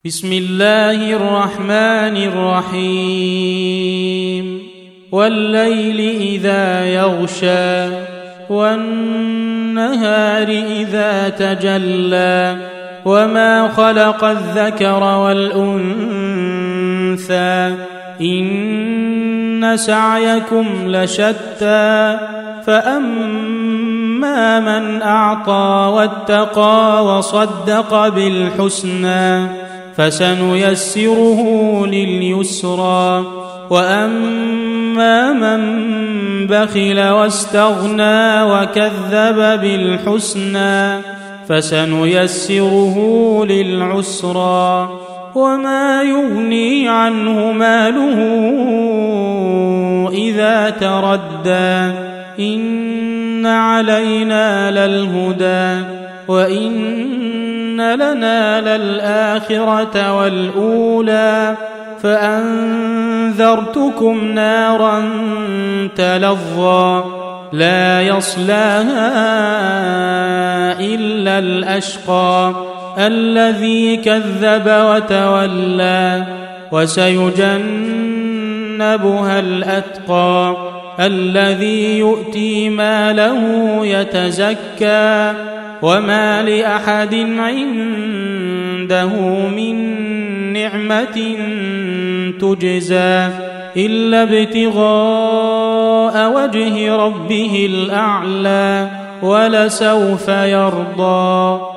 بسم الله الرحمن الرحيم والليل إذا يغشى والنهار إذا تجلى وما خلق الذكر والأنثى إن سعيكم لشتى فأما من أعطى واتقى وصدق بالحسنى فسنيسره لليسرى وأما من بخل واستغنى وكذب بالحسنى فسنيسره للعسرى وما يغني عنه ماله إذا تردى إن علينا للهدى وإن لنا للآخرة والأولى فأنذرتكم نارا تلظى لا يصلاها إلا الأشقى الذي كذب وتولى وسيجنبها الأتقى الذي يؤتي ماله يتزكى وما لأحد عنده من نعمة تجزى إلا ابتغاء وجه ربه الأعلى ولسوف يرضى.